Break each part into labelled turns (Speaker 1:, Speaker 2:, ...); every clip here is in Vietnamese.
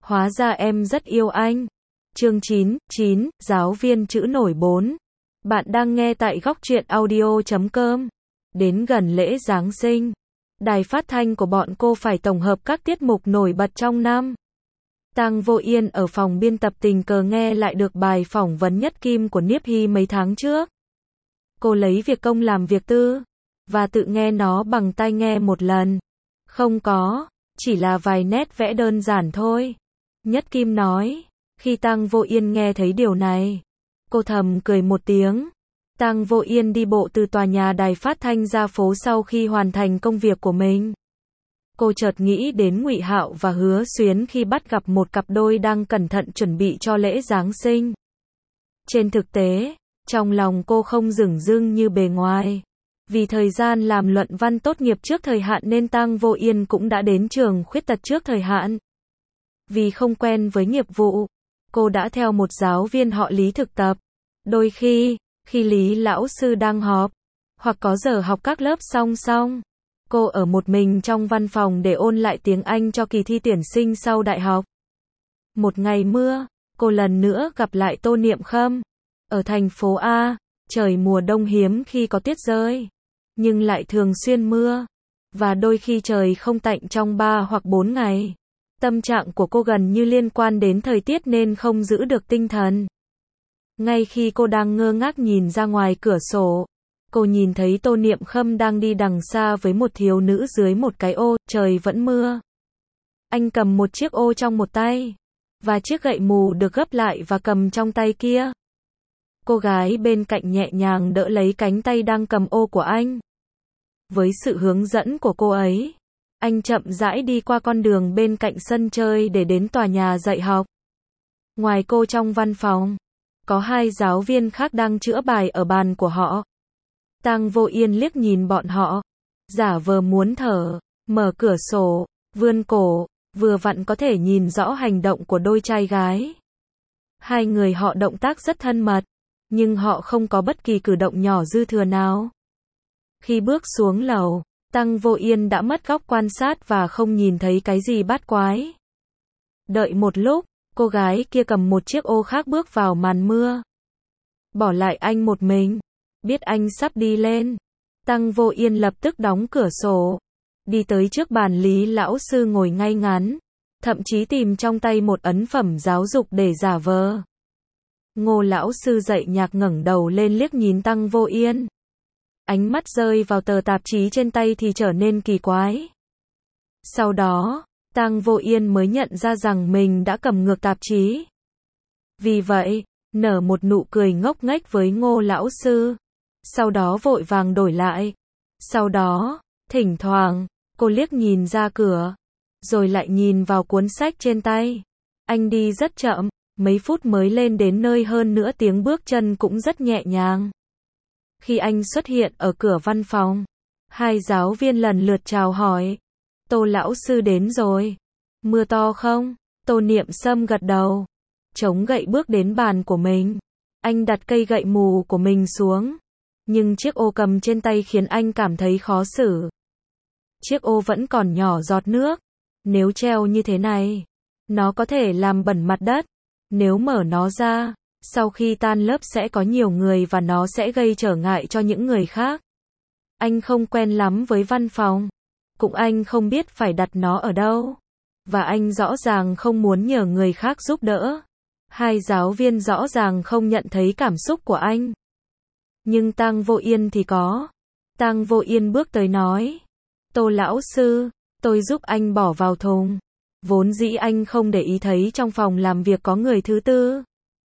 Speaker 1: Hóa ra em rất yêu anh. Chương 9, giáo viên chữ nổi 4. Bạn đang nghe tại góc truyện audio.com. Đến gần lễ Giáng sinh, đài phát thanh của bọn cô phải tổng hợp các tiết mục nổi bật trong năm. Tang Vô Yên ở phòng biên tập tình cờ nghe lại được bài phỏng vấn Nhất Kim của Niếp Hy mấy tháng trước. Cô lấy việc công làm việc tư, và tự nghe nó bằng tai nghe một lần. Không có, chỉ là vài nét vẽ đơn giản thôi. Nhất Kim nói. Khi Tang Vô Yên nghe thấy điều này, cô thầm cười một tiếng. Tang Vô Yên đi bộ từ tòa nhà đài phát thanh ra phố sau khi hoàn thành công việc của mình. Cô chợt nghĩ đến Ngụy Hạo và Hứa Xuyến khi bắt gặp một cặp đôi đang cẩn thận chuẩn bị cho lễ Giáng sinh. Trên thực tế, trong lòng cô không dửng dưng như bề ngoài. Vì thời gian làm luận văn tốt nghiệp trước thời hạn nên Tang Vô Yên cũng đã đến trường khuyết tật trước thời hạn. Vì không quen với nghiệp vụ, cô đã theo một giáo viên họ Lý thực tập. Đôi khi Lý lão sư đang họp, hoặc có giờ học các lớp song song, cô ở một mình trong văn phòng để ôn lại tiếng Anh cho kỳ thi tuyển sinh sau đại học. Một ngày mưa, cô lần nữa gặp lại Tô Niệm Khâm. Ở thành phố A, trời mùa đông hiếm khi có tuyết rơi, nhưng lại thường xuyên mưa, và đôi khi trời không tạnh trong 3 hoặc 4 ngày. Tâm trạng của cô gần như liên quan đến thời tiết nên không giữ được tinh thần. Ngay khi cô đang ngơ ngác nhìn ra ngoài cửa sổ, cô nhìn thấy Tô Niệm Khâm đang đi đằng xa với một thiếu nữ dưới một cái ô, trời vẫn mưa. Anh cầm một chiếc ô trong một tay, và chiếc gậy mù được gấp lại và cầm trong tay kia. Cô gái bên cạnh nhẹ nhàng đỡ lấy cánh tay đang cầm ô của anh. Với sự hướng dẫn của cô ấy, anh chậm rãi đi qua con đường bên cạnh sân chơi để đến tòa nhà dạy học. Ngoài cô trong văn phòng, có 2 giáo viên khác đang chữa bài ở bàn của họ. Tang Vô Yên liếc nhìn bọn họ, giả vờ muốn thở, mở cửa sổ, vươn cổ, vừa vặn có thể nhìn rõ hành động của đôi trai gái. 2 người họ động tác rất thân mật, nhưng họ không có bất kỳ cử động nhỏ dư thừa nào. Khi bước xuống lầu, Tang Vô Yên đã mất góc quan sát và không nhìn thấy cái gì bát quái. Đợi một lúc, cô gái kia cầm một chiếc ô khác bước vào màn mưa. Bỏ lại anh một mình. Biết anh sắp đi lên, Tang Vô Yên lập tức đóng cửa sổ, đi tới trước bàn Lý lão sư ngồi ngay ngắn, thậm chí tìm trong tay một ấn phẩm giáo dục để giả vờ. Ngô lão sư dạy nhạc ngẩng đầu lên liếc nhìn Tang Vô Yên. Ánh mắt rơi vào tờ tạp chí trên tay thì trở nên kỳ quái. Sau đó, Tang Vô Yên mới nhận ra rằng mình đã cầm ngược tạp chí. Vì vậy, nở một nụ cười ngốc nghếch với Ngô lão sư. Sau đó vội vàng đổi lại. Sau đó, thỉnh thoảng, cô liếc nhìn ra cửa, rồi lại nhìn vào cuốn sách trên tay. Anh đi rất chậm, mấy phút mới lên đến nơi, hơn nữa tiếng bước chân cũng rất nhẹ nhàng. Khi anh xuất hiện ở cửa văn phòng, 2 giáo viên lần lượt chào hỏi. Tô lão sư đến rồi. Mưa to không? Tô Niệm Sâm gật đầu. Chống gậy bước đến bàn của mình. Anh đặt cây gậy mù của mình xuống. Nhưng chiếc ô cầm trên tay khiến anh cảm thấy khó xử. Chiếc ô vẫn còn nhỏ giọt nước. Nếu treo như thế này, nó có thể làm bẩn mặt đất. Nếu mở nó ra, sau khi tan lớp sẽ có nhiều người và nó sẽ gây trở ngại cho những người khác. Anh không quen lắm với văn phòng. Cũng anh không biết phải đặt nó ở đâu. Và anh rõ ràng không muốn nhờ người khác giúp đỡ. 2 giáo viên rõ ràng không nhận thấy cảm xúc của anh. Nhưng Tang Vô Yên thì có. Tang Vô Yên bước tới nói. Tô lão sư, tôi giúp anh bỏ vào thùng. Vốn dĩ anh không để ý thấy trong phòng làm việc có người thứ tư.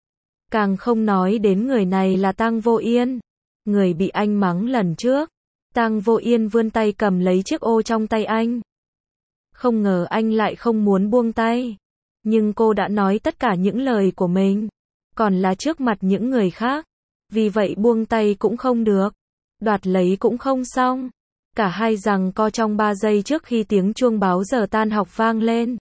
Speaker 1: Càng không nói đến người này là Tang Vô Yên, người bị anh mắng lần trước. Tang Vô Yên vươn tay cầm lấy chiếc ô trong tay anh. Không ngờ anh lại không muốn buông tay. Nhưng cô đã nói tất cả những lời của mình, còn là trước mặt những người khác. Vì vậy buông tay cũng không được, đoạt lấy cũng không xong. Cả hai giằng co trong 3 giây trước khi tiếng chuông báo giờ tan học vang lên.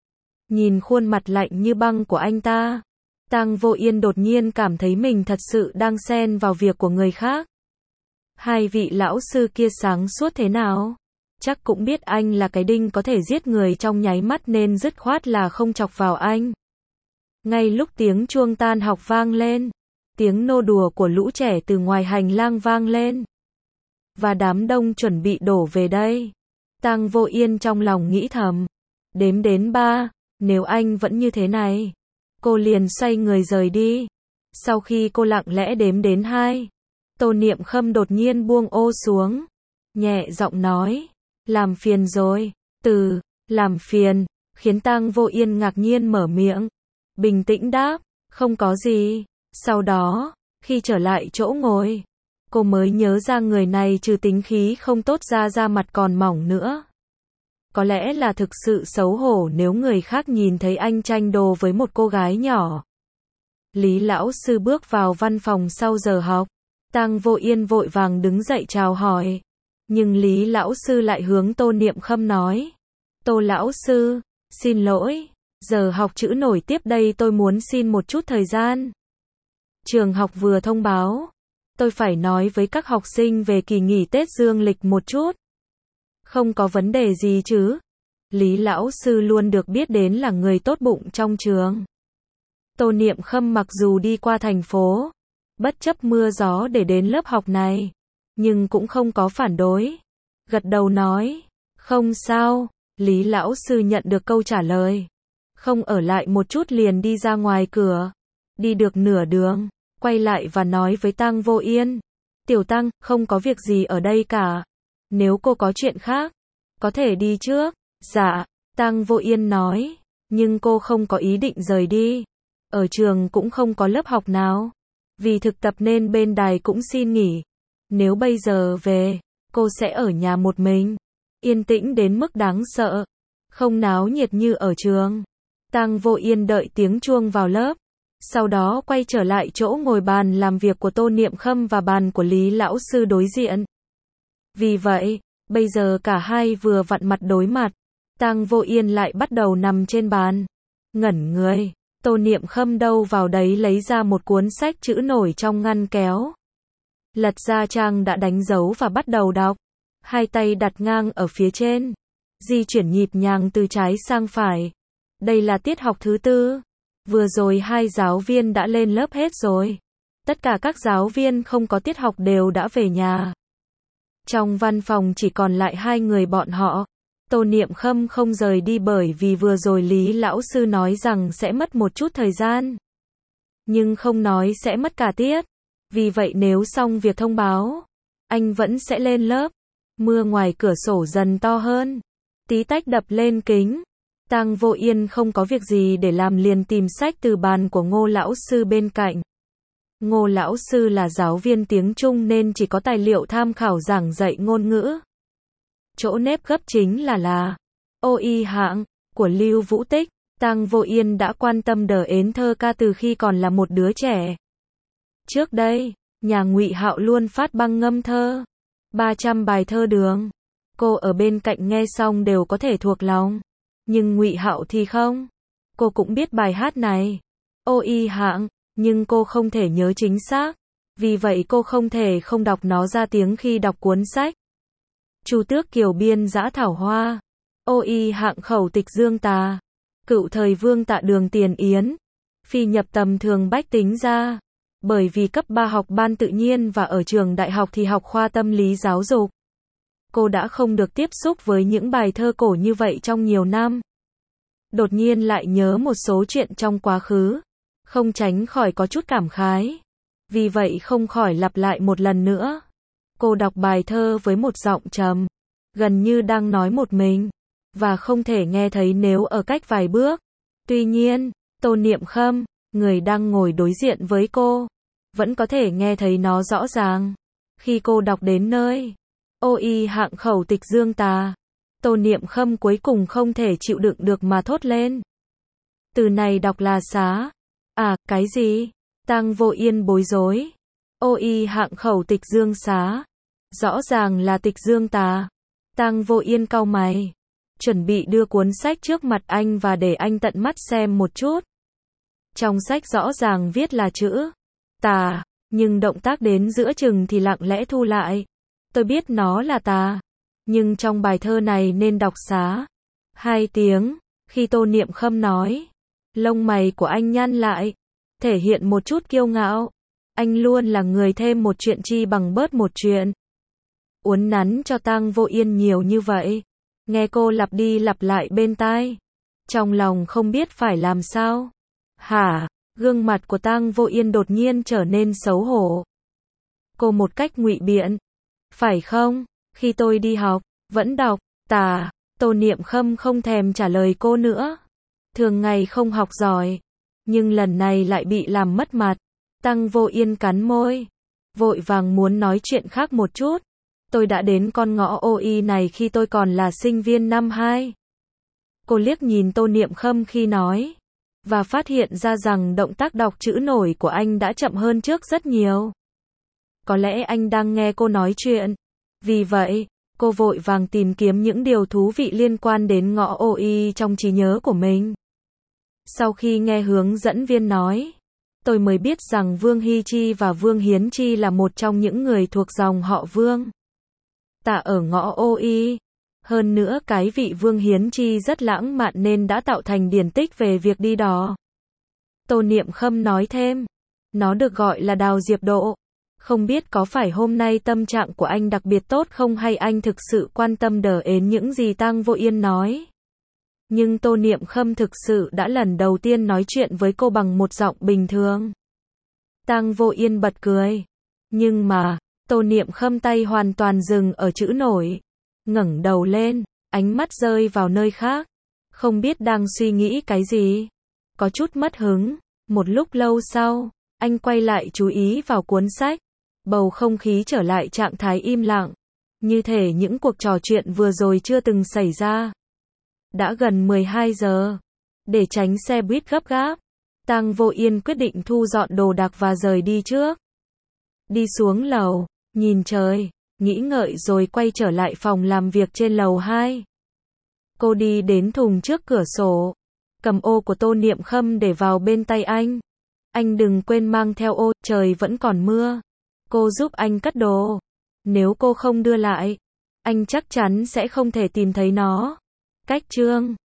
Speaker 1: Nhìn khuôn mặt lạnh như băng của anh ta, Tang Vô Yên đột nhiên cảm thấy mình thật sự đang xen vào việc của người khác. 2 vị lão sư kia sáng suốt thế nào? Chắc cũng biết anh là cái đinh có thể giết người trong nháy mắt nên dứt khoát là không chọc vào anh. Ngay lúc tiếng chuông tan học vang lên, tiếng nô đùa của lũ trẻ từ ngoài hành lang vang lên. Và đám đông chuẩn bị đổ về đây. Tang Vô Yên trong lòng nghĩ thầm. Đếm đến 3, nếu anh vẫn như thế này. Cô liền xoay người rời đi. Sau khi cô lặng lẽ đếm đến 2, Tô Niệm Khâm đột nhiên buông ô xuống. Nhẹ giọng nói, làm phiền rồi. Từ, làm phiền, khiến Tang Vô Yên ngạc nhiên mở miệng. Bình tĩnh đáp, không có gì. Sau đó, khi trở lại chỗ ngồi, cô mới nhớ ra người này trừ tính khí không tốt ra da mặt còn mỏng nữa. Có lẽ là thực sự xấu hổ nếu người khác nhìn thấy anh tranh đồ với một cô gái nhỏ. Lý lão sư bước vào văn phòng sau giờ học. Tang Vô Yên vội vàng đứng dậy chào hỏi. Nhưng Lý lão sư lại hướng Tô Niệm Khâm nói. Tô lão sư, xin lỗi, giờ học chữ nổi tiếp đây tôi muốn xin một chút thời gian. Trường học vừa thông báo. Tôi phải nói với các học sinh về kỳ nghỉ Tết dương lịch một chút. Không có vấn đề gì chứ? Lý lão sư luôn được biết đến là người tốt bụng trong trường. Tô Niệm Khâm mặc dù đi qua thành phố, bất chấp mưa gió để đến lớp học này, nhưng cũng không có phản đối. Gật đầu nói, không sao. Lý lão sư nhận được câu trả lời. Không ở lại một chút liền đi ra ngoài cửa. Đi được nửa đường, quay lại và nói với Tang Vô Yên. Tiểu Tang, không có việc gì ở đây cả. Nếu cô có chuyện khác, có thể đi trước. Dạ, Tang Vô Yên nói. Nhưng cô không có ý định rời đi. Ở trường cũng không có lớp học nào. Vì thực tập nên bên đài cũng xin nghỉ. Nếu bây giờ về, cô sẽ ở nhà một mình. Yên tĩnh đến mức đáng sợ. Không náo nhiệt như ở trường. Tang Vô Yên đợi tiếng chuông vào lớp. Sau đó quay trở lại chỗ ngồi bàn làm việc của Tô Niệm Khâm và bàn của Lý lão sư đối diện. Vì vậy, bây giờ cả hai vừa vặn mặt đối mặt. Tang Vô Yên lại bắt đầu nằm trên bàn. Ngẩn người. Tô Niệm Khâm đâu vào đấy lấy ra một cuốn sách chữ nổi trong ngăn kéo. Lật ra trang đã đánh dấu và bắt đầu đọc. Hai tay đặt ngang ở phía trên. Di chuyển nhịp nhàng từ trái sang phải. Đây là tiết học thứ 4. Vừa rồi 2 giáo viên đã lên lớp hết rồi. Tất cả các giáo viên không có tiết học đều đã về nhà. Trong văn phòng chỉ còn lại 2 người bọn họ. Tô Niệm Khâm không rời đi bởi vì vừa rồi Lý lão sư nói rằng sẽ mất một chút thời gian. Nhưng không nói sẽ mất cả tiết. Vì vậy nếu xong việc thông báo, anh vẫn sẽ lên lớp. Mưa ngoài cửa sổ dần to hơn. Tí tách đập lên kính. Tang Vô Yên không có việc gì để làm liền tìm sách từ bàn của Ngô lão sư bên cạnh. Ngô lão sư là giáo viên tiếng Trung nên chỉ có tài liệu tham khảo giảng dạy ngôn ngữ. Chỗ nếp gấp chính là Ôi hạng của Lưu Vũ Tích. Tang Vô Yên đã quan tâm đờ ến thơ ca từ khi còn là một đứa trẻ. Trước đây, nhà Ngụy Hạo luôn phát băng ngâm thơ. 300 bài thơ đường. Cô ở bên cạnh nghe xong đều có thể thuộc lòng. Nhưng Ngụy Hạo thì không. Cô cũng biết bài hát này. Ôi hạng, nhưng cô không thể nhớ chính xác. Vì vậy cô không thể không đọc nó ra tiếng khi đọc cuốn sách. Chu Tước Kiều biên Dã Thảo Hoa. Ôi hạng khẩu tịch Dương Tà. Cựu thời Vương Tạ Đường Tiền Yến. Phi nhập tầm thường bách tính ra. Bởi vì cấp 3 học ban tự nhiên và ở trường đại học thì học khoa tâm lý giáo dục. Cô đã không được tiếp xúc với những bài thơ cổ như vậy trong nhiều năm. Đột nhiên lại nhớ một số chuyện trong quá khứ. Không tránh khỏi có chút cảm khái. Vì vậy không khỏi lặp lại một lần nữa. Cô đọc bài thơ với một giọng trầm. Gần như đang nói một mình. Và không thể nghe thấy nếu ở cách vài bước. Tuy nhiên, Tô Niệm Khâm, người đang ngồi đối diện với cô, vẫn có thể nghe thấy nó rõ ràng. Khi cô đọc đến nơi Ôi hạng khẩu tịch Dương Tà, Tô Niệm Khâm cuối cùng không thể chịu đựng được mà thốt lên. Từ này đọc là xá. À, cái gì? Tang Vô Yên bối rối. Ôi hạng khẩu tịch Dương xá. Rõ ràng là tịch Dương Tà. Tang Vô Yên cau mày. Chuẩn bị đưa cuốn sách trước mặt anh và để anh tận mắt xem một chút. Trong sách rõ ràng viết là chữ tà, nhưng động tác đến giữa chừng thì lặng lẽ thu lại. Tôi biết nó là tà. Nhưng trong bài thơ này nên đọc xá 2 tiếng. Khi Tô Niệm Khâm nói, lông mày của anh nhăn lại, thể hiện một chút kiêu ngạo. Anh luôn là người thêm một chuyện chi bằng bớt một chuyện. Uốn nắn cho Tang Vô Yên nhiều như vậy. Nghe cô lặp đi lặp lại bên tai. Trong lòng không biết phải làm sao. Hả? Gương mặt của Tang Vô Yên đột nhiên trở nên xấu hổ. Cô một cách ngụy biện. Phải không? Khi tôi đi học, vẫn đọc, tà. Tô Niệm Khâm không thèm trả lời cô nữa. Thường ngày không học giỏi. Nhưng lần này lại bị làm mất mặt. Tang Vô Yên cắn môi. Vội vàng muốn nói chuyện khác một chút. Tôi đã đến con ngõ OI này khi tôi còn là sinh viên năm 2. Cô liếc nhìn Tô Niệm Khâm khi nói. Và phát hiện ra rằng động tác đọc chữ nổi của anh đã chậm hơn trước rất nhiều. Có lẽ anh đang nghe cô nói chuyện. Vì vậy, cô vội vàng tìm kiếm những điều thú vị liên quan đến ngõ OI trong trí nhớ của mình. Sau khi nghe hướng dẫn viên nói, tôi mới biết rằng Vương Hy Chi và Vương Hiến Chi là một trong những người thuộc dòng họ Vương Tạ ở ngõ OI. Hơn nữa cái vị Vương Hiến Chi rất lãng mạn nên đã tạo thành điển tích về việc đi đò. Tô Niệm Khâm nói thêm, nó được gọi là đào Diệp Độ. Không biết có phải hôm nay tâm trạng của anh đặc biệt tốt không hay anh thực sự quan tâm đờ ến những gì Tang Vô Yên nói. Nhưng Tô Niệm Khâm thực sự đã lần đầu tiên nói chuyện với cô bằng một giọng bình thường. Tang Vô Yên bật cười. Nhưng mà, Tô Niệm Khâm tay hoàn toàn dừng ở chữ nổi. Ngẩng đầu lên, ánh mắt rơi vào nơi khác. Không biết đang suy nghĩ cái gì. Có chút mất hứng. Một lúc lâu sau, anh quay lại chú ý vào cuốn sách. Bầu không khí trở lại trạng thái im lặng. Như thể những cuộc trò chuyện vừa rồi chưa từng xảy ra. Đã gần 12 giờ. Để tránh xe buýt gấp gáp, Tang Vô Yên quyết định thu dọn đồ đạc và rời đi trước. Đi xuống lầu, nhìn trời, nghĩ ngợi rồi quay trở lại phòng làm việc trên lầu 2. Cô đi đến thùng trước cửa sổ, cầm ô của Tô Niệm Khâm để vào bên tay anh. Anh đừng quên mang theo ô, trời vẫn còn mưa. Cô giúp anh cất đồ. Nếu cô không đưa lại, anh chắc chắn sẽ không thể tìm thấy nó. Cách chương